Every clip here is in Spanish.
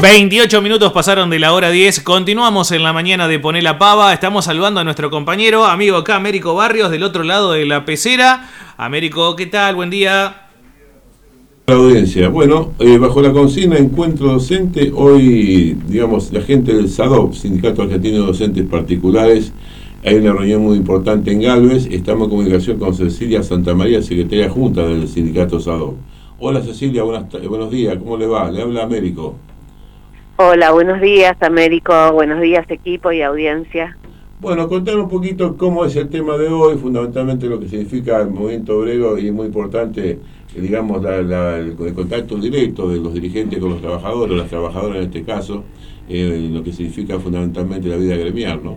28 minutos pasaron de la hora 10. Continuamos en la mañana de Poné la Pava. Estamos saludando a nuestro compañero, amigo acá, Américo Barrios, del otro lado de la pecera. Américo, ¿qué tal? Buen día. La audiencia. Bueno, bajo la consigna Encuentro Docente, hoy, digamos, la gente del SADOP, Sindicato Argentino de Docentes Particulares, hay una reunión muy importante en Galvez. Estamos en comunicación con Cecilia Santamaría, secretaria junta del Sindicato SADOP. Hola Cecilia, buenos días, ¿cómo le va? Le habla Américo. Hola, buenos días Américo, buenos días equipo y audiencia. Bueno, contanos un poquito cómo es el tema de hoy, fundamentalmente lo que significa el movimiento obrero y es muy importante, digamos, el contacto directo de los dirigentes con los trabajadores, las trabajadoras en este caso, lo que significa fundamentalmente la vida gremial, ¿no?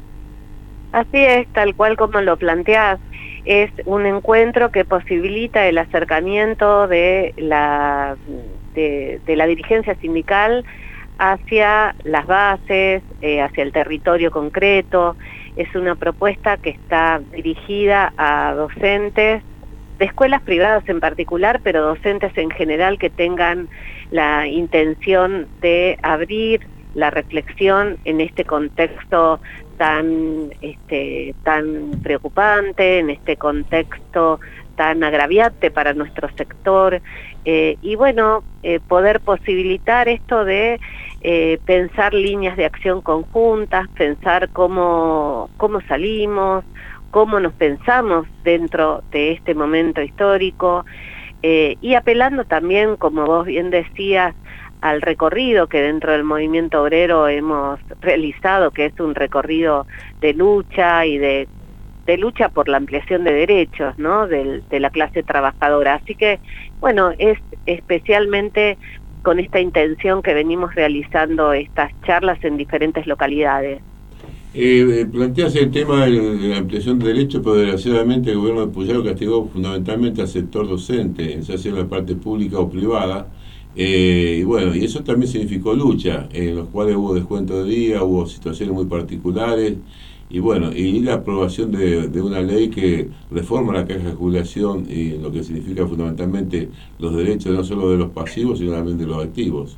Así es, tal cual como lo planteás, es un encuentro que posibilita el acercamiento de la dirigencia sindical hacia las bases, hacia el territorio concreto. Es una propuesta que está dirigida a docentes de escuelas privadas en particular, pero docentes en general que tengan la intención de abrir la reflexión en este contexto tan preocupante, en este contexto tan agraviante para nuestro sector, y bueno, poder posibilitar esto de pensar líneas de acción conjuntas, pensar cómo salimos, cómo nos pensamos dentro de este momento histórico, y apelando también, como vos bien decías, al recorrido que dentro del movimiento obrero hemos realizado, que es un recorrido de lucha y de lucha por la ampliación de derechos, ¿no?, de la clase trabajadora. Así que, bueno, es especialmente con esta intención que venimos realizando estas charlas en diferentes localidades. Planteas el tema de la ampliación de derechos, pero desgraciadamente el gobierno de Puyaro castigó fundamentalmente al sector docente, ya sea en la parte pública o privada, y bueno, y eso también significó lucha, en los cuales hubo descuento de día, hubo situaciones muy particulares, y bueno, y la aprobación de una ley que reforma la caja de jubilación y lo que significa fundamentalmente los derechos no solo de los pasivos, sino también de los activos.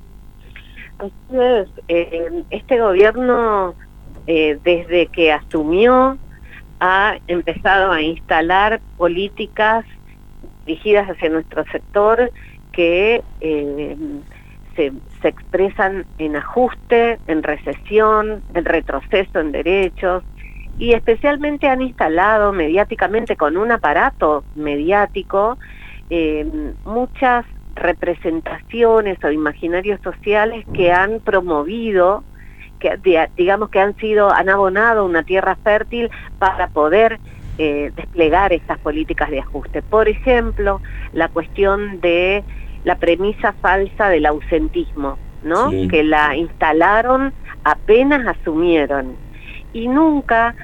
Entonces, este gobierno, desde que asumió, ha empezado a instalar políticas dirigidas hacia nuestro sector que se expresan en ajuste, en recesión, en retroceso en derechos, y especialmente han instalado mediáticamente, con un aparato mediático, muchas representaciones o imaginarios sociales que han promovido, que digamos que han abonado una tierra fértil para poder desplegar estas políticas de ajuste. Por ejemplo, la cuestión de la premisa falsa del ausentismo, ¿no? Sí. Que la instalaron apenas asumieron y nunca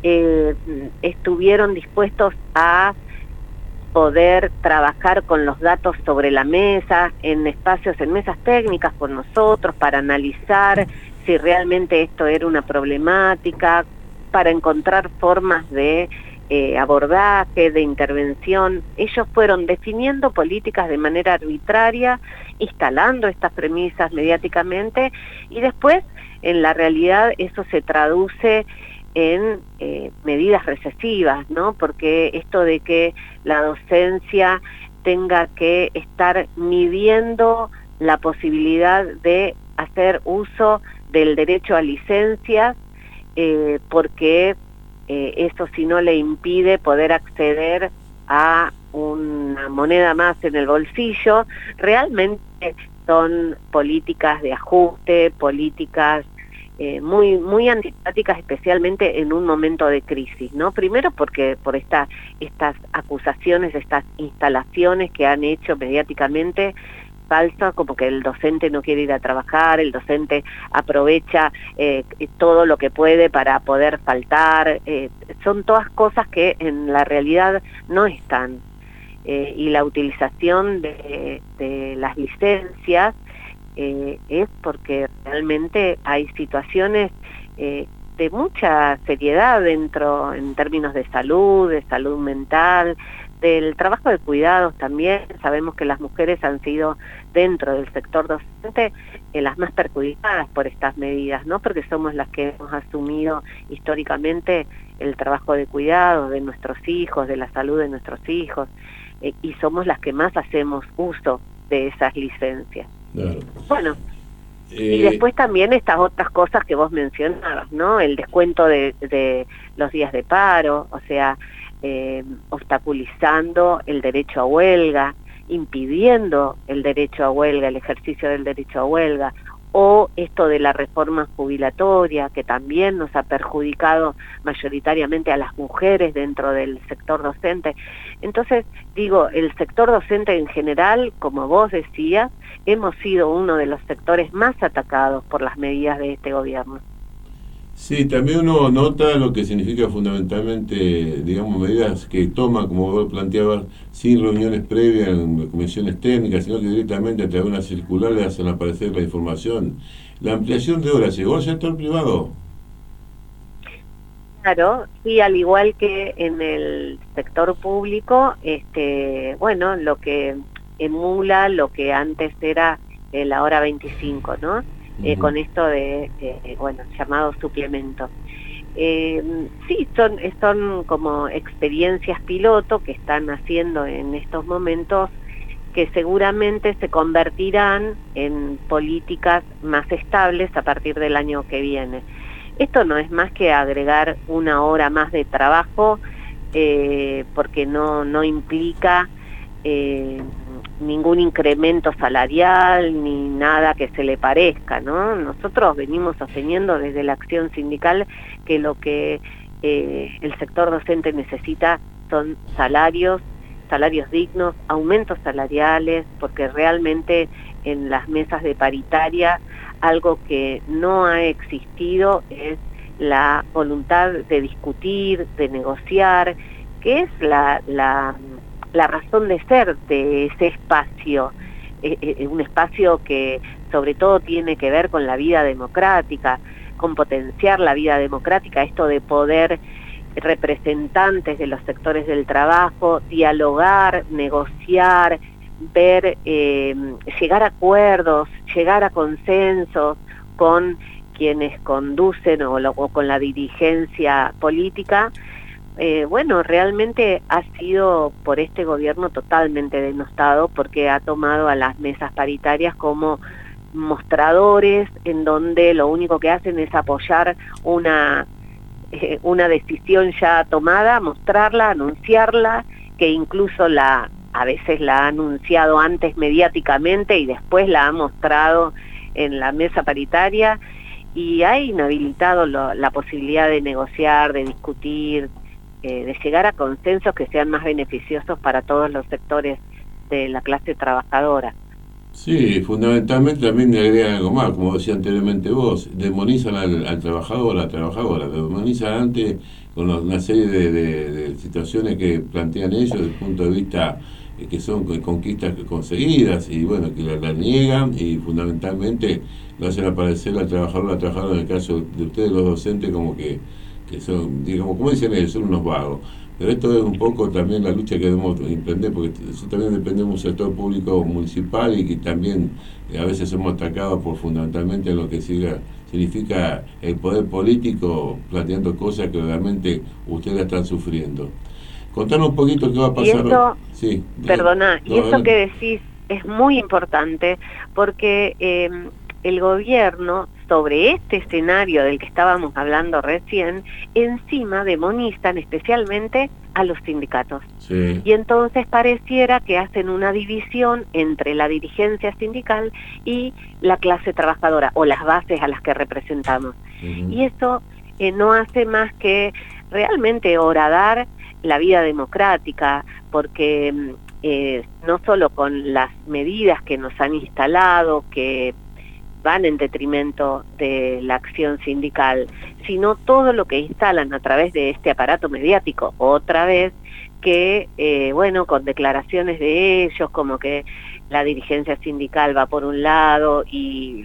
estuvieron dispuestos a poder trabajar con los datos sobre la mesa, en mesas técnicas con nosotros, para analizar si realmente esto era una problemática, para encontrar formas de abordaje, de intervención. Ellos fueron definiendo políticas de manera arbitraria, instalando estas premisas mediáticamente, y después, en la realidad, eso se traduce en medidas recesivas, ¿no? Porque esto de que la docencia tenga que estar midiendo la posibilidad de hacer uso del derecho a licencias, porque eso si no le impide poder acceder a una moneda más en el bolsillo, realmente son políticas de ajuste, políticas muy antipáticas, especialmente en un momento de crisis, ¿no? Primero porque por estas acusaciones, estas instalaciones que han hecho mediáticamente falsa, como que el docente no quiere ir a trabajar, el docente aprovecha todo lo que puede para poder faltar, son todas cosas que en la realidad no están, y la utilización de las licencias es porque realmente hay situaciones de mucha seriedad en términos de salud mental, del trabajo de cuidados también. Sabemos que las mujeres han sido dentro del sector docente las más perjudicadas por estas medidas, ¿no? Porque somos las que hemos asumido históricamente el trabajo de cuidado de nuestros hijos, de la salud de nuestros hijos, y somos las que más hacemos uso de esas licencias. Claro. Bueno, y después también estas otras cosas que vos mencionabas, ¿no? El descuento de los días de paro, o sea, obstaculizando el derecho a huelga, impidiendo el derecho a huelga, el ejercicio del derecho a huelga, o esto de la reforma jubilatoria, que también nos ha perjudicado mayoritariamente a las mujeres dentro del sector docente. Entonces, digo, el sector docente en general, como vos decías, hemos sido uno de los sectores más atacados por las medidas de este gobierno. Sí, también uno nota lo que significa fundamentalmente, digamos, medidas que toma, como vos planteabas, sin reuniones previas en comisiones técnicas, sino que directamente a través de una circular le hacen aparecer la información. La ampliación de horas, ¿llegó al sector privado? Claro, sí, al igual que en el sector público, bueno, lo que emula lo que antes era la hora 25, ¿no? Con esto de bueno, llamado suplemento. Sí, son como experiencias piloto que están haciendo en estos momentos, que seguramente se convertirán en políticas más estables a partir del año que viene. Esto no es más que agregar una hora más de trabajo, porque no implica ningún incremento salarial ni nada que se le parezca, ¿no? Nosotros venimos sosteniendo desde la acción sindical que lo que el sector docente necesita son salarios dignos, aumentos salariales, porque realmente en las mesas de paritaria algo que no ha existido es la voluntad de discutir, de negociar, que es la razón de ser de ese espacio, un espacio que sobre todo tiene que ver con la vida democrática, con potenciar la vida democrática, esto de poder representantes de los sectores del trabajo, dialogar, negociar, ver, llegar a acuerdos, llegar a consensos con quienes conducen o con la dirigencia política. Bueno, realmente ha sido por este gobierno totalmente denostado, porque ha tomado a las mesas paritarias como mostradores en donde lo único que hacen es apoyar una decisión ya tomada, mostrarla, anunciarla, que incluso a veces la ha anunciado antes mediáticamente y después la ha mostrado en la mesa paritaria, y ha inhabilitado la posibilidad de negociar, de discutir, de llegar a consensos que sean más beneficiosos para todos los sectores de la clase trabajadora. Sí, fundamentalmente también le agregan algo más, como decía anteriormente vos, demonizan al trabajador, a la trabajadora, demonizan antes con una serie de situaciones que plantean ellos desde el punto de vista que son conquistas conseguidas, y bueno, que la niegan, y fundamentalmente lo hacen aparecer al trabajador, a la trabajadora, en el caso de ustedes los docentes, como que son, digamos, como dicen ellos, son unos vagos. Pero esto es un poco también la lucha que debemos emprender, porque eso también depende de un sector público municipal, y que también a veces somos atacados por fundamentalmente lo que significa el poder político, planteando cosas que realmente ustedes están sufriendo. Contanos un poquito qué va a pasar. Y esto, sí, perdona, no, y esto que decís es muy importante, porque el gobierno, sobre este escenario del que estábamos hablando recién, encima demonizan especialmente a los sindicatos. Sí. Y entonces pareciera que hacen una división entre la dirigencia sindical y la clase trabajadora, o las bases a las que representamos. Y eso no hace más que realmente horadar la vida democrática, porque no solo con las medidas que nos han instalado, que van en detrimento de la acción sindical, sino todo lo que instalan a través de este aparato mediático, otra vez, que, bueno, con declaraciones de ellos, como que la dirigencia sindical va por un lado y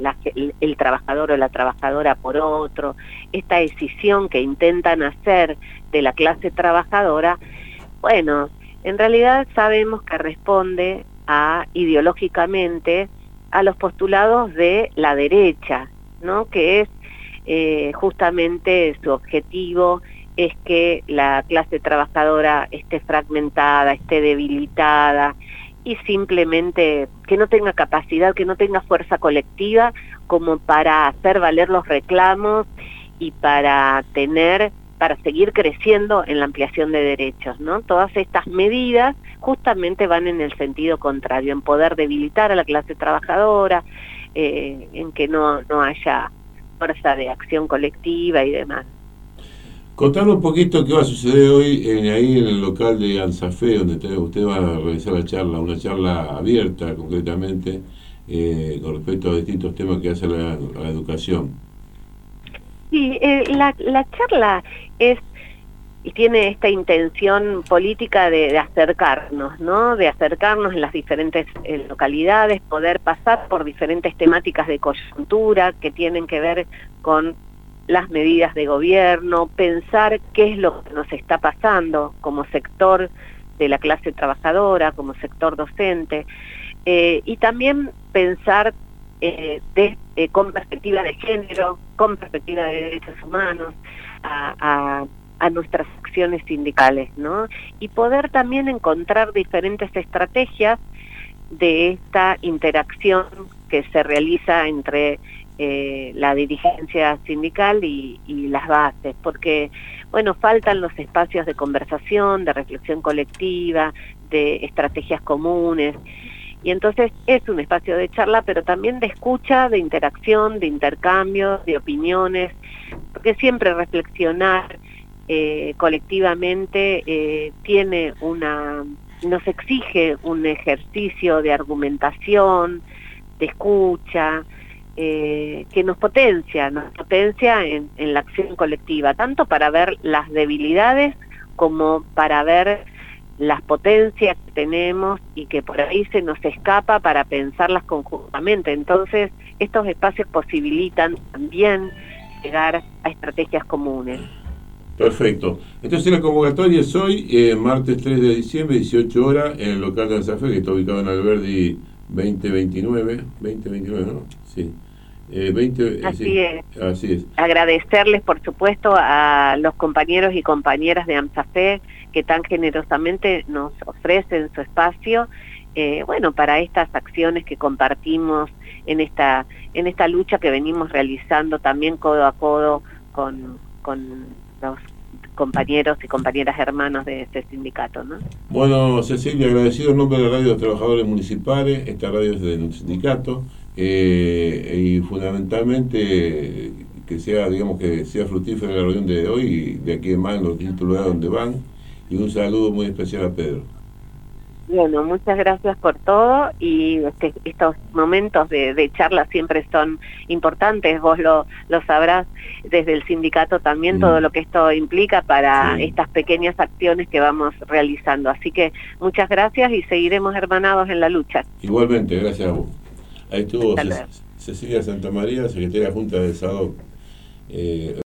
el trabajador o la trabajadora por otro, esta decisión que intentan hacer de la clase trabajadora, bueno, en realidad sabemos que responde ideológicamente a los postulados de la derecha, ¿no? Que es justamente su objetivo es que la clase trabajadora esté fragmentada, esté debilitada y simplemente que no tenga capacidad, que no tenga fuerza colectiva como para hacer valer los reclamos y para seguir creciendo en la ampliación de derechos, ¿no? Todas estas medidas justamente van en el sentido contrario, en poder debilitar a la clase trabajadora, en que no haya fuerza de acción colectiva y demás. Contarle un poquito qué va a suceder hoy ahí en el local de ANSAFE, donde usted va a realizar la charla, una charla abierta concretamente con respecto a distintos temas que hace a la educación. Sí, la charla tiene esta intención política de acercarnos, ¿no? De acercarnos en las diferentes localidades, poder pasar por diferentes temáticas de coyuntura que tienen que ver con las medidas de gobierno, pensar qué es lo que nos está pasando como sector de la clase trabajadora, como sector docente, y también pensar con perspectiva de género, con perspectiva de derechos humanos, a nuestras acciones sindicales, ¿no? Y poder también encontrar diferentes estrategias de esta interacción que se realiza entre la dirigencia sindical y las bases, porque, bueno, faltan los espacios de conversación, de reflexión colectiva, de estrategias comunes, y entonces es un espacio de charla, pero también de escucha, de interacción, de intercambio, de opiniones, porque siempre reflexionar colectivamente nos exige un ejercicio de argumentación, de escucha, que nos potencia en la acción colectiva, tanto para ver las debilidades como para ver las potencias que tenemos y que por ahí se nos escapa para pensarlas conjuntamente. Entonces, estos espacios posibilitan también llegar a estrategias comunes. Perfecto. Entonces la convocatoria es hoy, martes 3 de diciembre, 18 horas, en el local de ANSAFE, que está ubicado en Alberdi 2029, ¿no? Sí. Así sí, es. Así es. Agradecerles, por supuesto, a los compañeros y compañeras de ANSAFE que tan generosamente nos ofrecen su espacio, para estas acciones que compartimos en esta lucha que venimos realizando también codo a codo con los compañeros y compañeras hermanos de este sindicato, ¿no? Bueno, Cecilia, agradecido en nombre de la Radio de los Trabajadores Municipales. Esta radio es de nuestro sindicato, y fundamentalmente que sea fructífera la reunión de hoy y de aquí en más en los distintos lugares donde van, y un saludo muy especial a Pedro. Bueno, muchas gracias por todo, y estos momentos de charla siempre son importantes, vos lo sabrás desde el sindicato también, todo lo que esto implica para estas pequeñas acciones que vamos realizando. Así que muchas gracias y seguiremos hermanados en la lucha. Igualmente, gracias a vos. Ahí estuvo Cecilia Santamaría, secretaria Junta del SADOC.